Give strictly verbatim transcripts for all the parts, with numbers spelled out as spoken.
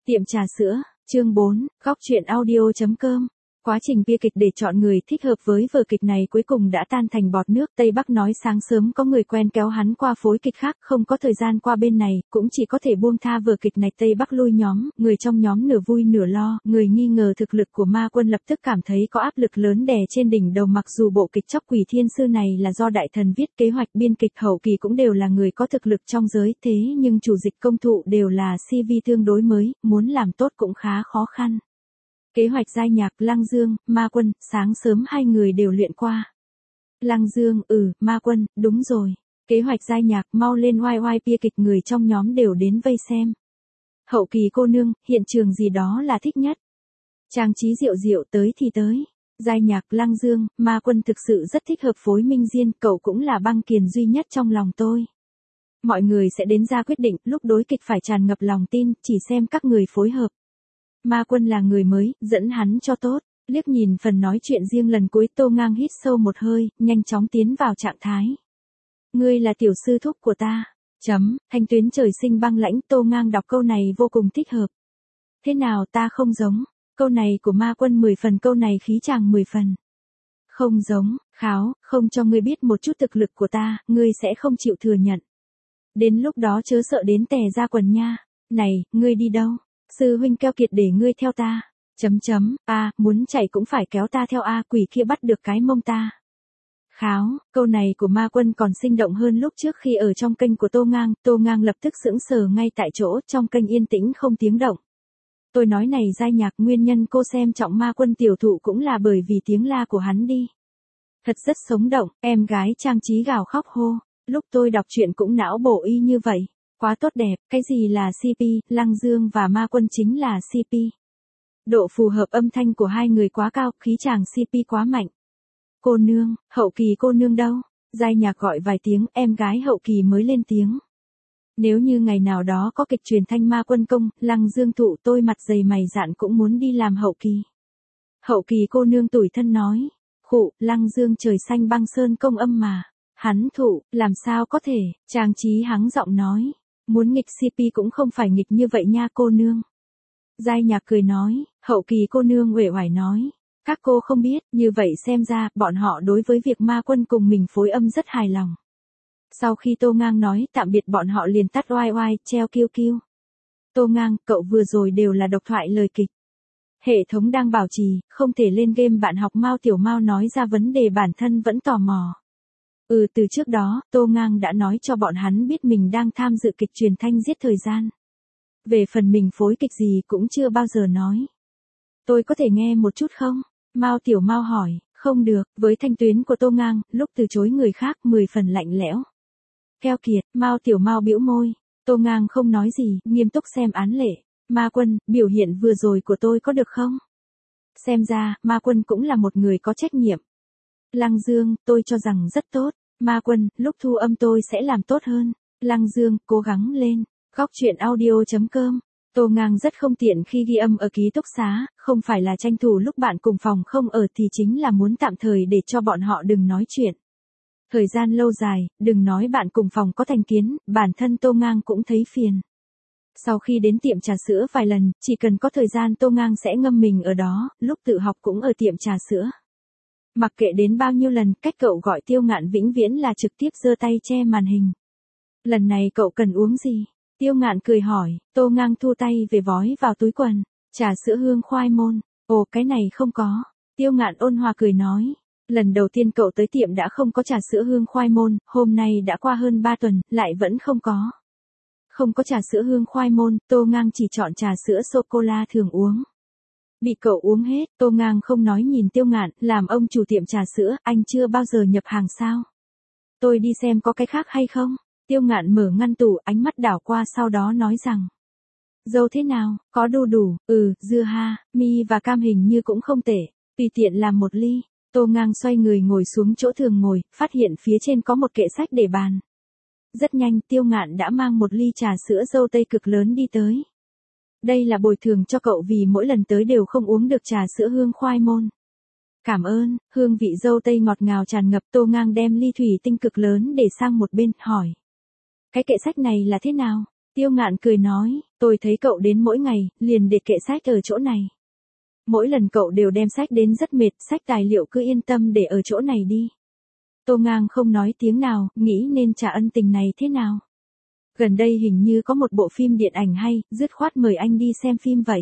Tiệm trà sữa, chương bốn, góc truyện audio chấm com. Quá trình biên kịch để chọn người thích hợp với vở kịch này cuối cùng đã tan thành bọt nước. Tây Bắc nói sáng sớm có người quen kéo hắn qua phối kịch khác, không có thời gian qua bên này, cũng chỉ có thể buông tha vở kịch này. Tây Bắc lui nhóm, người trong nhóm nửa vui nửa lo, người nghi ngờ thực lực của Ma Quân lập tức cảm thấy có áp lực lớn đè trên đỉnh đầu. Mặc dù bộ kịch Chóc Quỷ Thiên Sư này là do đại thần viết, kế hoạch biên kịch hậu kỳ cũng đều là người có thực lực trong giới, thế nhưng chủ dịch công thụ đều là xê vê tương đối mới, muốn làm tốt cũng khá khó khăn. Kế hoạch giai nhạc, Lăng Dương, Ma Quân, sáng sớm hai người đều luyện qua. Lăng Dương, ừ, Ma Quân, đúng rồi. Kế hoạch giai nhạc, mau lên oai oai bia kịch, người trong nhóm đều đến vây xem. Hậu kỳ cô nương, hiện trường gì đó là thích nhất. Trang trí diệu diệu, tới thì tới. Giai nhạc, Lăng Dương, Ma Quân thực sự rất thích hợp phối Minh Diên, cậu cũng là băng kiền duy nhất trong lòng tôi. Mọi người sẽ đến ra quyết định, lúc đối kịch phải tràn ngập lòng tin, chỉ xem các người phối hợp. Ma Quân là người mới, dẫn hắn cho tốt. Liếc nhìn phần nói chuyện riêng lần cuối, Tô Ngang hít sâu một hơi, nhanh chóng tiến vào trạng thái. Ngươi là tiểu sư thúc của ta. Chấm, thanh tuyến trời sinh băng lãnh. Tô Ngang đọc câu này vô cùng thích hợp. Thế nào ta không giống? Câu này của Ma Quân mười phần, câu này khí chàng mười phần. Không giống, kháo, không cho ngươi biết một chút thực lực của ta, ngươi sẽ không chịu thừa nhận. Đến lúc đó chớ sợ đến tè ra quần nha. Này, ngươi đi đâu? Sư huynh keo kiệt để ngươi theo ta. Chấm chấm, a, muốn chạy cũng phải kéo ta theo a, quỷ kia bắt được cái mông ta. Kháo, câu này của Ma Quân còn sinh động hơn lúc trước khi ở trong kênh của Tô Ngang. Tô Ngang lập tức sững sờ ngay tại chỗ, trong kênh yên tĩnh không tiếng động. Tôi nói này giai nhạc, nguyên nhân cô xem trọng Ma Quân tiểu thụ cũng là bởi vì tiếng la của hắn đi. Thật rất sống động, em gái trang trí gào khóc hô. Lúc tôi đọc truyện cũng não bổ y như vậy. Quá tốt đẹp, cái gì là xê pê, Lăng Dương và Ma Quân chính là xê pê. Độ phù hợp âm thanh của hai người quá cao, khí chàng xê pê quá mạnh. Cô nương, hậu kỳ cô nương đâu? Giai nhạc gọi vài tiếng, em gái hậu kỳ mới lên tiếng. Nếu như ngày nào đó có kịch truyền thanh Ma Quân công, Lăng Dương thụ, tôi mặt dày mày dạn cũng muốn đi làm hậu kỳ. Hậu kỳ cô nương tủi thân nói. Khụ, Lăng Dương trời xanh băng sơn công âm mà. Hắn thụ, làm sao có thể? Trang trí hắng giọng nói. Muốn nghịch xê pê cũng không phải nghịch như vậy nha cô nương. Giai nhạc cười nói, hậu kỳ cô nương uể oải nói. Các cô không biết, như vậy xem ra, bọn họ đối với việc Ma Quân cùng mình phối âm rất hài lòng. Sau khi Tô Ngang nói tạm biệt, bọn họ liền tắt oai oai, treo kiêu kiêu. Tô Ngang, cậu vừa rồi đều là độc thoại lời kịch. Hệ thống đang bảo trì, không thể lên game. Bạn học Mao Tiểu Mao nói ra vấn đề bản thân vẫn tò mò. Ừ, từ trước đó, Tô Ngang đã nói cho bọn hắn biết mình đang tham dự kịch truyền thanh giết thời gian. Về phần mình phối kịch gì cũng chưa bao giờ nói. Tôi có thể nghe một chút không? Mao Tiểu Mao hỏi. Không được, với thanh tuyến của Tô Ngang, lúc từ chối người khác mười phần lạnh lẽo. Keo kiệt, Mao Tiểu Mao bĩu môi. Tô Ngang không nói gì, nghiêm túc xem án lệ. Ma Quân, biểu hiện vừa rồi của tôi có được không? Xem ra, Ma Quân cũng là một người có trách nhiệm. Lăng Dương, tôi cho rằng rất tốt. Ma Quân, lúc thu âm tôi sẽ làm tốt hơn. Lăng Dương, cố gắng lên. Góc truyện audio chấm com. Tô Ngang rất không tiện khi ghi âm ở ký túc xá, không phải là tranh thủ lúc bạn cùng phòng không ở thì chính là muốn tạm thời để cho bọn họ đừng nói chuyện. Thời gian lâu dài, đừng nói bạn cùng phòng có thành kiến, bản thân Tô Ngang cũng thấy phiền. Sau khi đến tiệm trà sữa vài lần, chỉ cần có thời gian Tô Ngang sẽ ngâm mình ở đó, lúc tự học cũng ở tiệm trà sữa. Mặc kệ đến bao nhiêu lần, cách cậu gọi Tiêu Ngạn vĩnh viễn là trực tiếp giơ tay che màn hình. Lần này cậu cần uống gì? Tiêu Ngạn cười hỏi. Tô Ngang thu tay về vói vào túi quần. Trà sữa hương khoai môn. Ồ, cái này không có. Tiêu Ngạn ôn hòa cười nói. Lần đầu tiên cậu tới tiệm đã không có trà sữa hương khoai môn, hôm nay đã qua hơn ba tuần, lại vẫn không có. Không có trà sữa hương khoai môn, Tô Ngang chỉ chọn trà sữa sô-cô-la thường uống. Bị cậu uống hết, Tô Ngang không nói nhìn Tiêu Ngạn, làm ông chủ tiệm trà sữa, anh chưa bao giờ nhập hàng sao? Tôi đi xem có cái khác hay không? Tiêu Ngạn mở ngăn tủ, ánh mắt đảo qua sau đó nói rằng. Dâu thế nào, có đu đủ, ừ, dưa ha, mi và cam hình như cũng không tệ, tùy tiện làm một ly. Tô Ngang xoay người ngồi xuống chỗ thường ngồi, phát hiện phía trên có một kệ sách để bàn. Rất nhanh, Tiêu Ngạn đã mang một ly trà sữa dâu tây cực lớn đi tới. Đây là bồi thường cho cậu vì mỗi lần tới đều không uống được trà sữa hương khoai môn. Cảm ơn, hương vị dâu tây ngọt ngào tràn ngập. Tô Ngang đem ly thủy tinh cực lớn để sang một bên, hỏi. Cái kệ sách này là thế nào? Tiêu Ngạn cười nói, tôi thấy cậu đến mỗi ngày, liền để kệ sách ở chỗ này. Mỗi lần cậu đều đem sách đến rất mệt, sách tài liệu cứ yên tâm để ở chỗ này đi. Tô Ngang không nói tiếng nào, nghĩ nên trả ân tình này thế nào. Gần đây hình như có một bộ phim điện ảnh hay, dứt khoát mời anh đi xem phim vậy.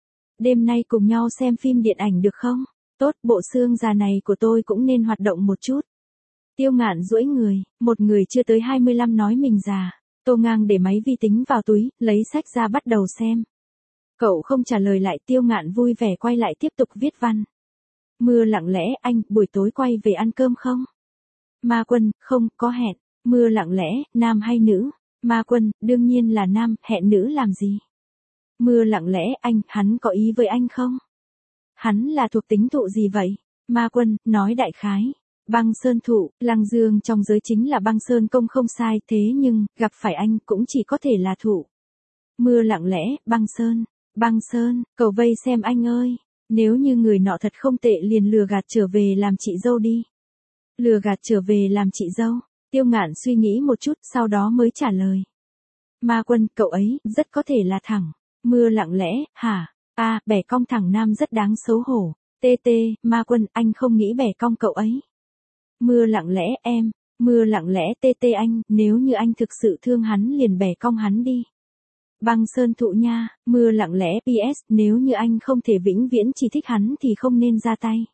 Đêm nay cùng nhau xem phim điện ảnh được không? Tốt, bộ xương già này của tôi cũng nên hoạt động một chút. Tiêu Ngạn duỗi người, một người chưa tới hai mươi lăm nói mình già. Tô Ngang để máy vi tính vào túi, lấy sách ra bắt đầu xem. Cậu không trả lời lại, Tiêu Ngạn vui vẻ quay lại tiếp tục viết văn. Mưa lặng lẽ, anh, buổi tối quay về ăn cơm không? Ma Quân, không, có hẹn. Mưa lặng lẽ, nam hay nữ? Ma Quân, đương nhiên là nam, hẹn nữ làm gì? Mưa lặng lẽ, anh, hắn có ý với anh không? Hắn là thuộc tính thụ gì vậy? Ma Quân, nói đại khái. Băng sơn thụ, Lăng Dương trong giới chính là băng sơn công không sai, thế nhưng, gặp phải anh cũng chỉ có thể là thụ. Mưa lặng lẽ, băng sơn, băng sơn, cầu vây xem anh ơi. Nếu như người nọ thật không tệ liền lừa gạt trở về làm chị dâu đi. Lừa gạt trở về làm chị dâu. Tiêu Ngạn suy nghĩ một chút, sau đó mới trả lời. Ma Quân, cậu ấy, rất có thể là thẳng. Mưa lặng lẽ, hả? A, à, bẻ cong thẳng nam rất đáng xấu hổ. Tê tê, Ma Quân, anh không nghĩ bẻ cong cậu ấy. Mưa lặng lẽ, em. Mưa lặng lẽ, tê tê anh, nếu như anh thực sự thương hắn liền bẻ cong hắn đi. Băng sơn thụ nha, mưa lặng lẽ, pê ét, nếu như anh không thể vĩnh viễn chỉ thích hắn thì không nên ra tay.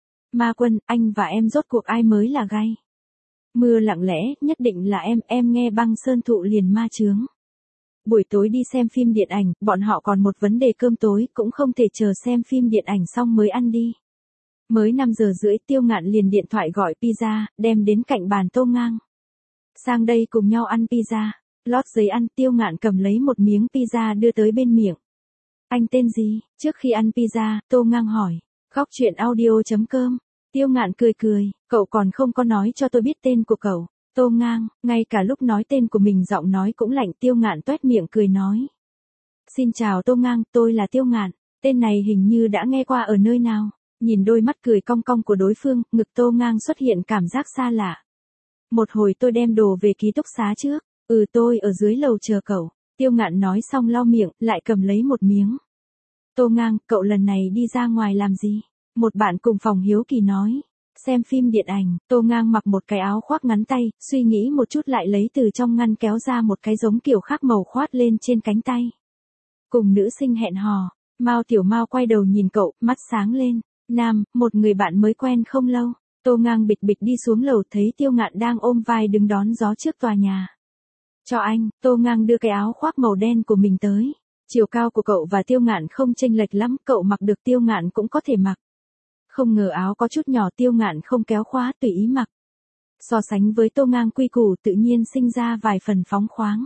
Ma Quân, anh và em rốt cuộc ai mới là gay? Mưa lặng lẽ, nhất định là em, em nghe băng sơn thụ liền ma chướng. Buổi tối đi xem phim điện ảnh, bọn họ còn một vấn đề cơm tối, cũng không thể chờ xem phim điện ảnh xong mới ăn đi. Mới năm giờ rưỡi, Tiêu Ngạn liền điện thoại gọi pizza, đem đến cạnh bàn Tô Ngang. Sang đây cùng nhau ăn pizza. Lót giấy ăn, Tiêu Ngạn cầm lấy một miếng pizza đưa tới bên miệng. Anh tên gì? Trước khi ăn pizza, Tô Ngang hỏi. Góc chuyện audio chấm com. Tiêu Ngạn cười cười, cậu còn không có nói cho tôi biết tên của cậu. Tô Ngang, ngay cả lúc nói tên của mình giọng nói cũng lạnh. Tiêu Ngạn toét miệng cười nói. Xin chào Tô Ngang, tôi là Tiêu Ngạn. Tên này hình như đã nghe qua ở nơi nào. Nhìn đôi mắt cười cong cong của đối phương, ngực Tô Ngang xuất hiện cảm giác xa lạ. Một hồi tôi đem đồ về ký túc xá trước. Ừ, tôi ở dưới lầu chờ cậu. Tiêu Ngạn nói xong lau miệng, lại cầm lấy một miếng. Tô Ngang, cậu lần này đi ra ngoài làm gì? Một bạn cùng phòng hiếu kỳ nói. Xem phim điện ảnh. Tô Ngang mặc một cái áo khoác ngắn tay, suy nghĩ một chút lại lấy từ trong ngăn kéo ra một cái giống kiểu khác màu khoát lên trên cánh tay. Cùng nữ sinh hẹn hò. Mao Tiểu Mao quay đầu nhìn cậu, mắt sáng lên. Nam, một người bạn mới quen không lâu. Tô Ngang bịch bịch đi xuống lầu, thấy Tiêu Ngạn đang ôm vai đứng đón gió trước tòa nhà. Cho anh, Tô Ngang đưa cái áo khoác màu đen của mình tới. Chiều cao của cậu và Tiêu Ngạn không chênh lệch lắm, cậu mặc được Tiêu Ngạn cũng có thể mặc. Không ngờ áo có chút nhỏ, Tiêu Ngạn không kéo khóa, tùy ý mặc. So sánh với Tô Ngang quy củ, tự nhiên sinh ra vài phần phóng khoáng.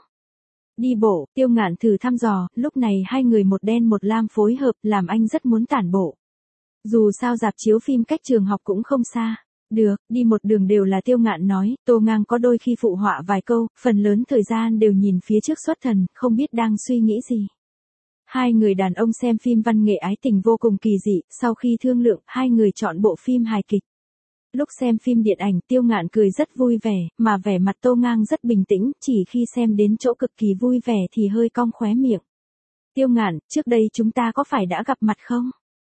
Đi bộ, Tiêu Ngạn thử thăm dò, lúc này hai người một đen một lam phối hợp, làm anh rất muốn tản bộ. Dù sao rạp chiếu phim cách trường học cũng không xa. Được, đi một đường đều là Tiêu Ngạn nói, Tô Ngang có đôi khi phụ họa vài câu, phần lớn thời gian đều nhìn phía trước xuất thần, không biết đang suy nghĩ gì. Hai người đàn ông xem phim văn nghệ ái tình vô cùng kỳ dị, sau khi thương lượng, hai người chọn bộ phim hài kịch. Lúc xem phim điện ảnh, Tiêu Ngạn cười rất vui vẻ, mà vẻ mặt Tô Ngang rất bình tĩnh, chỉ khi xem đến chỗ cực kỳ vui vẻ thì hơi cong khóe miệng. Tiêu Ngạn, trước đây chúng ta có phải đã gặp mặt không?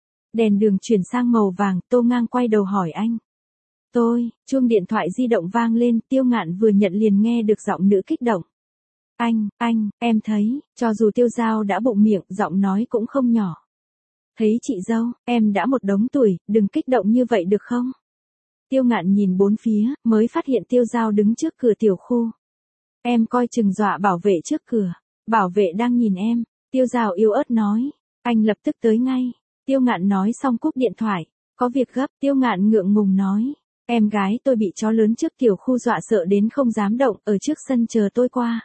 Đèn đường chuyển sang màu vàng, Tô Ngang quay đầu hỏi anh. Tôi, chuông điện thoại di động vang lên, Tiêu Ngạn vừa nhận liền nghe được giọng nữ kích động. Anh, anh, em thấy, cho dù Tiêu Giao đã bụng miệng, giọng nói cũng không nhỏ. Thấy chị dâu, em đã một đống tuổi, đừng kích động như vậy được không? Tiêu Ngạn nhìn bốn phía, mới phát hiện Tiêu Giao đứng trước cửa tiểu khu. Em coi chừng dọa bảo vệ trước cửa. Bảo vệ đang nhìn em. Tiêu Giao yếu ớt nói. Anh lập tức tới ngay. Tiêu Ngạn nói xong cúp điện thoại. Có việc gấp, Tiêu Ngạn ngượng ngùng nói. Em gái tôi bị chó lớn trước tiểu khu dọa sợ đến không dám động, ở trước sân chờ tôi qua.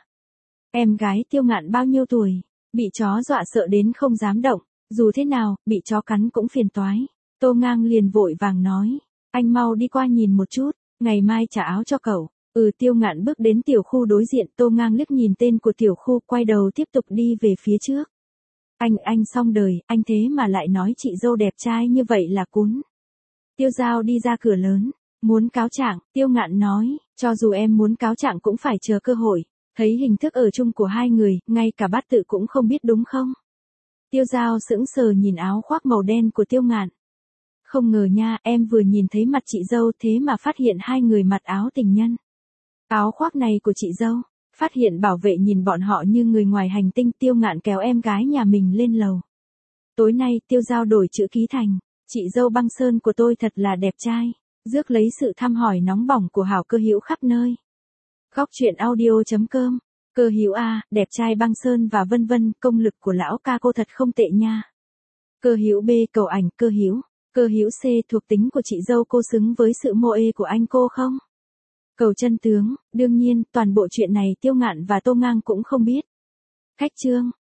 Em gái Tiêu Ngạn bao nhiêu tuổi? Bị chó dọa sợ đến không dám động. Dù thế nào, bị chó cắn cũng phiền toái. Tô Ngang liền vội vàng nói. Anh mau đi qua nhìn một chút, ngày mai trả áo cho cậu. Ừ, Tiêu Ngạn bước đến tiểu khu đối diện, Tô Ngang liếc nhìn tên của tiểu khu, quay đầu tiếp tục đi về phía trước. Anh, anh xong đời, anh thế mà lại nói chị dâu đẹp trai như vậy là cún. Tiêu Giao đi ra cửa lớn, muốn cáo trạng, Tiêu Ngạn nói, cho dù em muốn cáo trạng cũng phải chờ cơ hội. Thấy hình thức ở chung của hai người, ngay cả bát tự cũng không biết đúng không? Tiêu Giao sững sờ nhìn áo khoác màu đen của Tiêu Ngạn. Không ngờ nha, em vừa nhìn thấy mặt chị dâu thế mà phát hiện hai người mặc áo tình nhân. Áo khoác này của chị dâu. Phát hiện bảo vệ nhìn bọn họ như người ngoài hành tinh. Tiêu Ngạn kéo em gái nhà mình lên lầu. Tối nay Tiêu Giao đổi chữ ký thành, chị dâu Băng Sơn của tôi thật là đẹp trai. Rước lấy sự thăm hỏi nóng bỏng của hảo cơ hữu khắp nơi. Góc truyện audio chấm com. Cơ hữu A, đẹp trai Băng Sơn và vân vân, công lực của lão ca cô thật không tệ nha. Cơ hữu B, cầu ảnh. Cơ hữu. Cơ hữu C, thuộc tính của chị dâu cô xứng với sự mô ê của anh cô không? Cầu chân tướng. Đương nhiên, toàn bộ chuyện này Tiêu Ngạn và Tô Ngang cũng không biết. Khách trương.